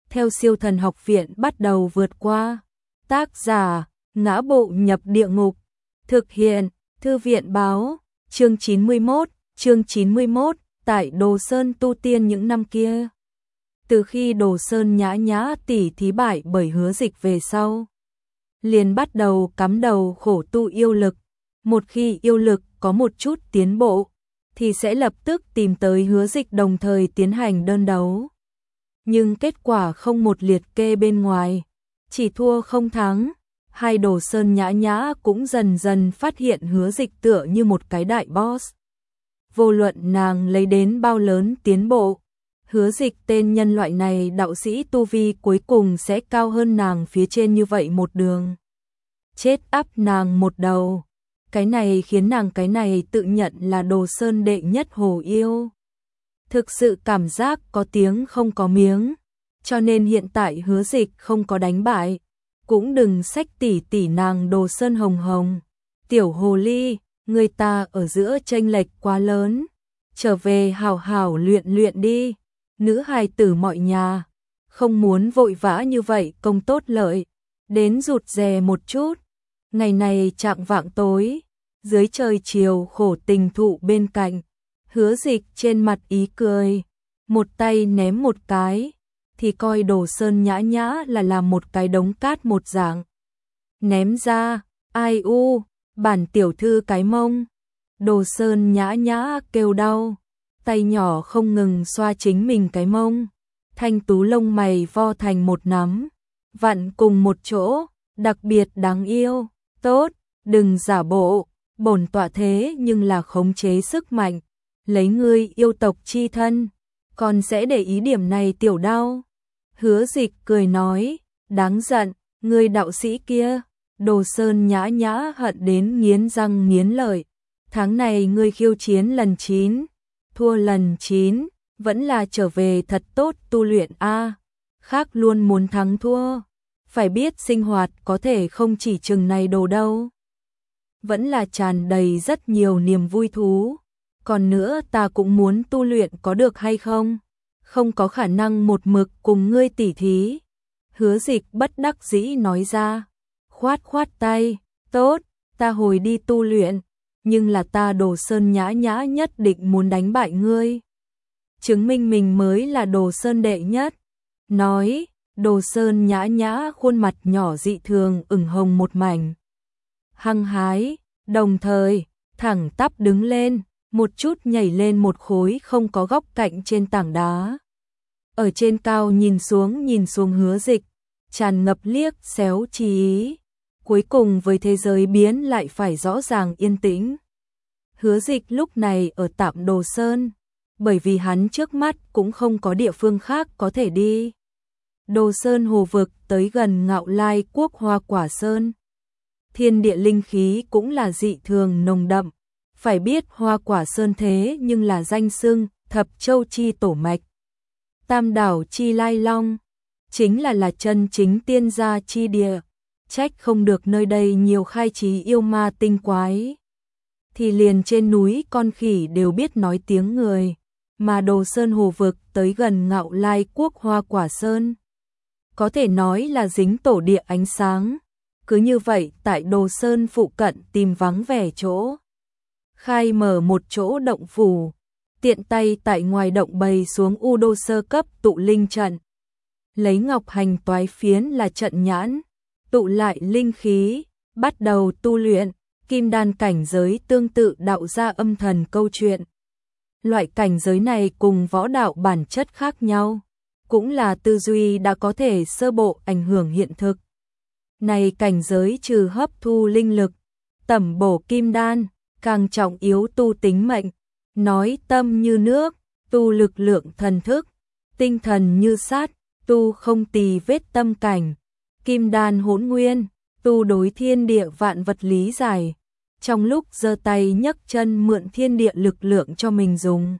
theo Siêu Thần Học Viện bắt đầu vượt qua. Tác giả: Ngã Bộ Nhập Địa Ngục. Thực hiện: Thư viện báo. Chương 91. Tại Đồ Sơn tu tiên những năm kia. Từ khi Đồ Sơn Nhã Nhã tỷ thí bại bởi Hứa Dịch về sau, liền bắt đầu cắm đầu khổ tu yêu lực. Một khi yêu lực có một chút tiến bộ, thì sẽ lập tức tìm tới Hứa Dịch đồng thời tiến hành đơn đấu. Nhưng kết quả không một liệt kê bên ngoài, chỉ thua không thắng. Hai Đồ Sơn Nhã Nhã cũng dần dần phát hiện Hứa Dịch tựa như một cái đại boss. Vô luận nàng lấy đến bao lớn tiến bộ, Hứa Dịch tên nhân loại này đạo sĩ tu vi cuối cùng sẽ cao hơn nàng phía trên như vậy một đường. Chết áp nàng một đầu. Cái này khiến nàng cái này tự nhận là Đồ Sơn đệ nhất hồ yêu. Thực sự cảm giác có tiếng không có miếng. Cho nên hiện tại Hứa Dịch không có đánh bại. Cũng đừng xách tỷ nàng Đồ Sơn hồng hồng. Tiểu hồ ly, người ta ở giữa chênh lệch quá lớn. Trở về hảo hảo luyện đi. Nữ hài tử mọi nhà, không muốn vội vã như vậy công tốt lợi. Đến rụt rè một chút. Ngày này chạng vạng tối, dưới trời chiều khổ tình thụ bên cạnh, Hứa Dịch trên mặt ý cười, một tay ném một cái, thì coi Đồ Sơn Nhã Nhã là làm một cái đống cát một dạng. Ném ra, ai u, bản tiểu thư cái mông. Đồ Sơn Nhã Nhã kêu đau, tay nhỏ không ngừng xoa chính mình cái mông, thanh tú lông mày vo thành một nắm, vặn cùng một chỗ, đặc biệt đáng yêu. Tốt, đừng giả bộ, bổn tọa thế nhưng là khống chế sức mạnh, lấy ngươi yêu tộc chi thân, còn sẽ để ý điểm này tiểu đau. Hứa Dịch cười nói, đáng giận, ngươi đạo sĩ kia. Đồ Sơn Nhã Nhã hận đến nghiến răng nghiến lợi. Tháng này ngươi khiêu chiến lần 9, thua lần 9, vẫn là trở về thật tốt tu luyện a. Khác luôn muốn thắng thua. Phải biết sinh hoạt có thể không chỉ chừng này đồ đâu. Vẫn là tràn đầy rất nhiều niềm vui thú. Còn nữa ta cũng muốn tu luyện có được hay không? Không có khả năng một mực cùng ngươi tỉ thí. Hứa Dịch bất đắc dĩ nói ra. Khoát tay, tốt, ta hồi đi tu luyện. Nhưng là ta Đồ Sơn Nhã Nhã nhất định muốn đánh bại ngươi. Chứng minh mình mới là Đồ Sơn đệ nhất. Nói, Đồ Sơn Nhã Nhã khuôn mặt nhỏ dị thường ửng hồng một mảnh. Hăng hái, đồng thời, thẳng tắp đứng lên, một chút nhảy lên một khối không có góc cạnh trên tảng đá. Ở trên cao nhìn xuống Hứa Dịch, tràn ngập liếc xéo chi ý. Cuối cùng với thế giới biến lại phải rõ ràng yên tĩnh. Hứa Dịch lúc này ở tạm Đồ Sơn, bởi vì hắn trước mắt cũng không có địa phương khác có thể đi. Đồ Sơn hồ vực tới gần Ngạo Lai Quốc Hoa Quả Sơn. Thiên địa linh khí cũng là dị thường nồng đậm. Phải biết Hoa Quả Sơn thế nhưng là danh xưng Thập Châu chi tổ mạch, Tam đảo chi lai long, chính là chân chính tiên gia chi địa. Trách không được nơi đây nhiều khai trí yêu ma tinh quái. Thì liền trên núi con khỉ đều biết nói tiếng người. Mà Đồ Sơn hồ vực tới gần Ngạo Lai Quốc Hoa Quả Sơn, có thể nói là dính tổ địa ánh sáng. Cứ như vậy tại Đồ Sơn phụ cận tìm vắng vẻ chỗ, khai mở một chỗ động phủ, tiện tay tại ngoài động bày xuống U Đô sơ cấp tụ linh trận. Lấy ngọc hành toái phiến là trận nhãn, tụ lại linh khí, bắt đầu tu luyện. Kim đan cảnh giới tương tự đạo gia âm thần câu chuyện. Loại cảnh giới này cùng võ đạo bản chất khác nhau, cũng là tư duy đã có thể sơ bộ ảnh hưởng hiện thực. Này cảnh giới trừ hấp thu linh lực, tẩm bổ kim đan, càng trọng yếu tu tính mệnh, nói tâm như nước, tu lực lượng thần thức, tinh thần như sát, tu không tì vết tâm cảnh, kim đan hỗn nguyên, tu đối thiên địa vạn vật lý giải. Trong lúc giơ tay nhấc chân mượn thiên địa lực lượng cho mình dùng.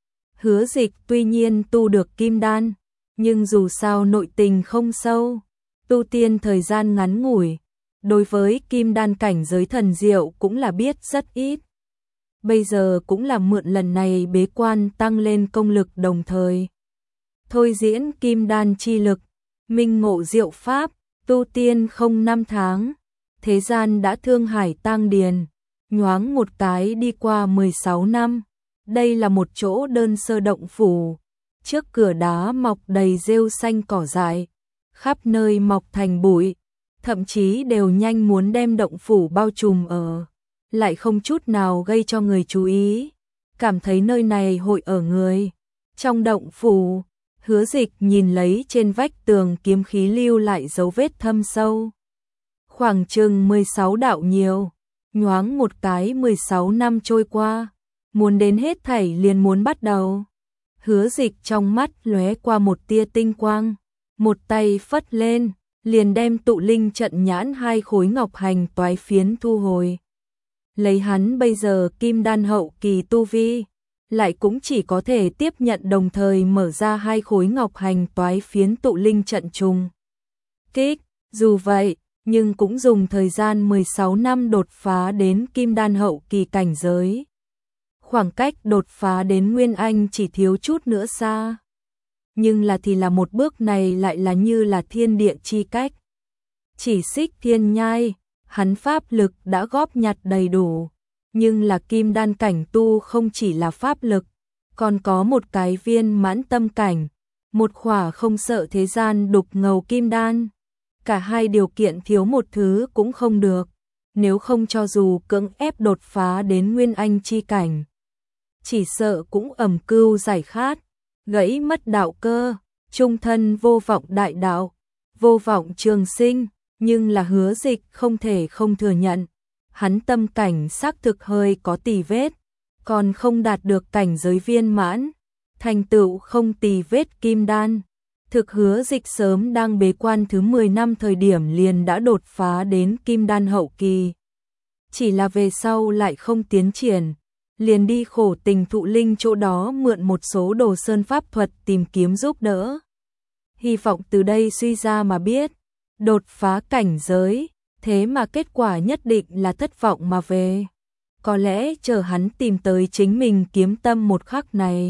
Hứa Dịch tuy nhiên tu được kim đan, nhưng dù sao nội tình không sâu, tu tiên thời gian ngắn ngủi, đối với kim đan cảnh giới thần diệu cũng là biết rất ít. Bây giờ cũng là mượn lần này bế quan tăng lên công lực đồng thời thôi diễn kim đan chi lực, minh ngộ diệu pháp, tu tiên không năm tháng, thế gian đã thương hải tang điền, nhoáng một cái đi qua 16 năm. Đây là một chỗ đơn sơ động phủ, trước cửa đá mọc đầy rêu xanh cỏ dại, khắp nơi mọc thành bụi, thậm chí đều nhanh muốn đem động phủ bao trùm ở, lại không chút nào gây cho người chú ý, cảm thấy nơi này hội ở người. Trong động phủ, Hứa Dịch nhìn lấy trên vách tường kiếm khí lưu lại dấu vết thâm sâu. Khoảng chừng 16 đạo nhiều, nhoáng một cái 16 năm trôi qua, muốn đến hết thảy liền muốn bắt đầu. Hứa Dịch trong mắt lóe qua một tia tinh quang, một tay phất lên, liền đem tụ linh trận nhãn 2 khối ngọc hành toái phiến thu hồi. Lấy hắn bây giờ kim đan hậu kỳ tu vi, lại cũng chỉ có thể tiếp nhận đồng thời mở ra 2 khối ngọc hành toái phiến tụ linh trận trùng kích. Dù vậy, nhưng cũng dùng thời gian 16 năm đột phá đến kim đan hậu kỳ cảnh giới. Khoảng cách đột phá đến Nguyên Anh chỉ thiếu chút nữa xa. Nhưng là một bước này lại là như là thiên địa chi cách. Chỉ xích thiên nhai, hắn pháp lực đã góp nhặt đầy đủ. Nhưng là kim đan cảnh tu không chỉ là pháp lực, còn có một cái viên mãn tâm cảnh, một khỏa không sợ thế gian đục ngầu kim đan. Cả hai điều kiện thiếu một thứ cũng không được, nếu không cho dù cưỡng ép đột phá đến Nguyên Anh chi cảnh, chỉ sợ cũng ẩm cưu giải khát, gãy mất đạo cơ, trung thân vô vọng đại đạo, vô vọng trường sinh. Nhưng là Hứa Dịch không thể không thừa nhận, hắn tâm cảnh xác thực hơi có tì vết, còn không đạt được cảnh giới viên mãn, thành tựu không tì vết kim đan. Thực Hứa Dịch sớm đang bế quan thứ 10 năm thời điểm liền đã đột phá đến kim đan hậu kỳ. Chỉ là về sau lại không tiến triển, liền đi khổ tình thụ linh chỗ đó mượn một số đồ sơn pháp thuật tìm kiếm giúp đỡ. Hy vọng từ đây suy ra mà biết, đột phá cảnh giới, thế mà kết quả nhất định là thất vọng mà về. Có lẽ chờ hắn tìm tới chính mình kiếm tâm một khắc này,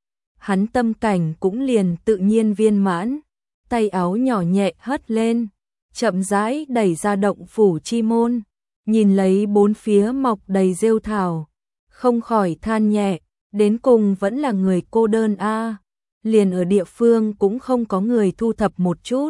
hắn tâm cảnh cũng liền tự nhiên viên mãn. Tay áo nhỏ nhẹ hất lên, chậm rãi đẩy ra động phủ chi môn, nhìn lấy bốn phía mọc đầy rêu thảo, không khỏi than nhẹ, đến cùng vẫn là người cô đơn a, liền ở địa phương cũng không có người thu thập một chút.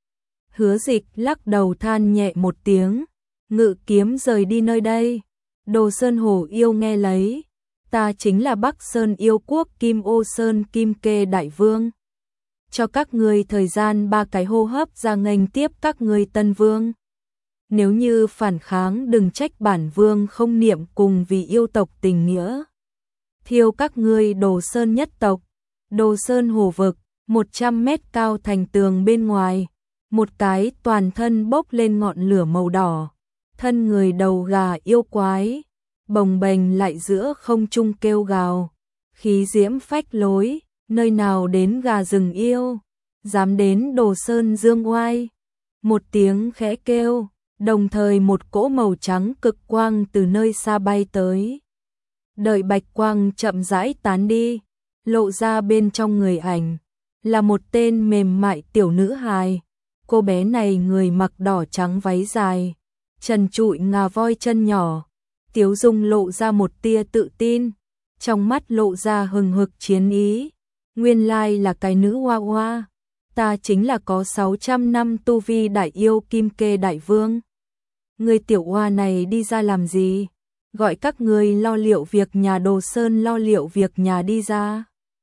Hứa Dịch lắc đầu than nhẹ một tiếng, ngự kiếm rời đi nơi đây. Đồ Sơn Hồ yêu nghe lấy, ta chính là Bắc Sơn yêu quốc Kim Ô Sơn Kim Kê Đại Vương. Cho các ngươi thời gian 3 cái hô hấp ra nghênh tiếp các ngươi Tân Vương. Nếu như phản kháng đừng trách bản vương không niệm cùng vì yêu tộc tình nghĩa. Thiêu các ngươi Đồ Sơn nhất tộc. Đồ Sơn Hồ vực, 100 mét cao thành tường bên ngoài, một cái toàn thân bốc lên ngọn lửa màu đỏ, thân người đầu gà yêu quái, bồng bềnh lại giữa không trung kêu gào, khí diễm phách lối, nơi nào đến gà rừng yêu, dám đến Đồ Sơn dương oai. Một tiếng khẽ kêu, đồng thời một cỗ màu trắng cực quang từ nơi xa bay tới. Đợi bạch quang chậm rãi tán đi, lộ ra bên trong người ảnh, là một tên mềm mại tiểu nữ hài. Cô bé này người mặc đỏ trắng váy dài, trần trụi ngà voi chân nhỏ, tiếu dung lộ ra một tia tự tin, trong mắt lộ ra hừng hực chiến ý. Nguyên lai là cái nữ hoa hoa, ta chính là có 600 năm tu vi đại yêu Kim Kê Đại Vương. Người tiểu hoa này đi ra làm gì? Gọi các người lo liệu việc nhà Đồ Sơn lo liệu việc nhà đi ra.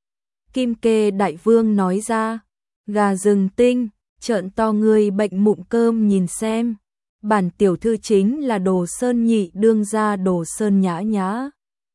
Kim Kê Đại Vương nói ra, gà rừng tinh, trợn to người bệnh mụn cơm nhìn xem. Bản tiểu thư chính là Đồ Sơn nhị đương gia Đồ Sơn Nhã Nhã.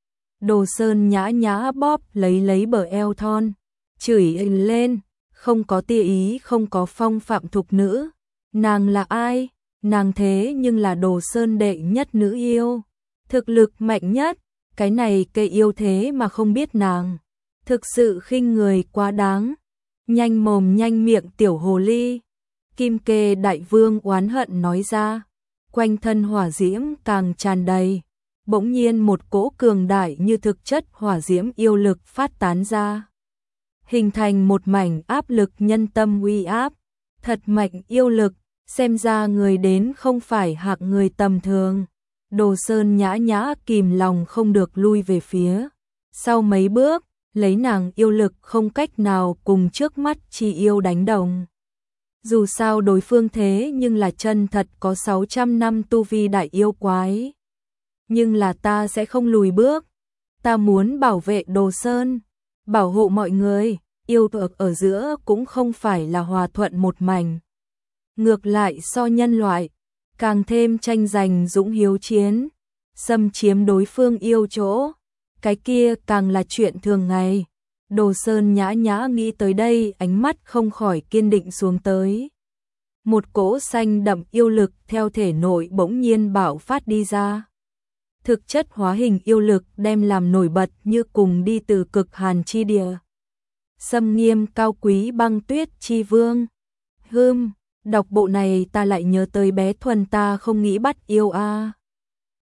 Đồ Sơn Nhã Nhã bóp lấy bờ eo thon, chửi lên, không có tia ý không có phong phạm thục nữ. Nàng là ai? Nàng thế nhưng là Đồ Sơn đệ nhất nữ yêu, thực lực mạnh nhất, cái này cây yêu thế mà không biết nàng, thực sự khinh người quá đáng. Nhanh mồm nhanh miệng tiểu hồ ly. Kim Kê Đại Vương oán hận nói ra, quanh thân hỏa diễm càng tràn đầy, bỗng nhiên một cỗ cường đại như thực chất hỏa diễm yêu lực phát tán ra, hình thành một mảnh áp lực nhân tâm uy áp, Thật mạnh yêu lực, xem ra người đến không phải hạng người tầm thường. Đồ Sơn Nhã Nhã kìm lòng không được lui về phía sau mấy bước, lấy nàng yêu lực không cách nào cùng trước mắt Chi Yêu đánh đồng. Dù sao đối phương thế nhưng là chân thật có 600 năm tu vi đại yêu quái. Nhưng là ta sẽ không lùi bước. Ta muốn bảo vệ Đồ Sơn, bảo hộ mọi người, yêu tộc ở giữa cũng không phải là hòa thuận một mảnh. Ngược lại so nhân loại, càng thêm tranh giành dũng hiếu chiến, xâm chiếm đối phương yêu chỗ, cái kia càng là chuyện thường ngày. Đồ Sơn Nhã Nhã nghĩ tới đây, ánh mắt không khỏi kiên định xuống tới. Một cỗ xanh đậm yêu lực theo thể nội bỗng nhiên bạo phát đi ra. Thực chất hóa hình yêu lực đem làm nổi bật như cùng đi từ cực hàn chi địa. Xâm nghiêm cao quý băng tuyết chi vương. Đọc bộ này ta lại nhớ tới bé Thuần, ta không nghĩ bắt yêu a.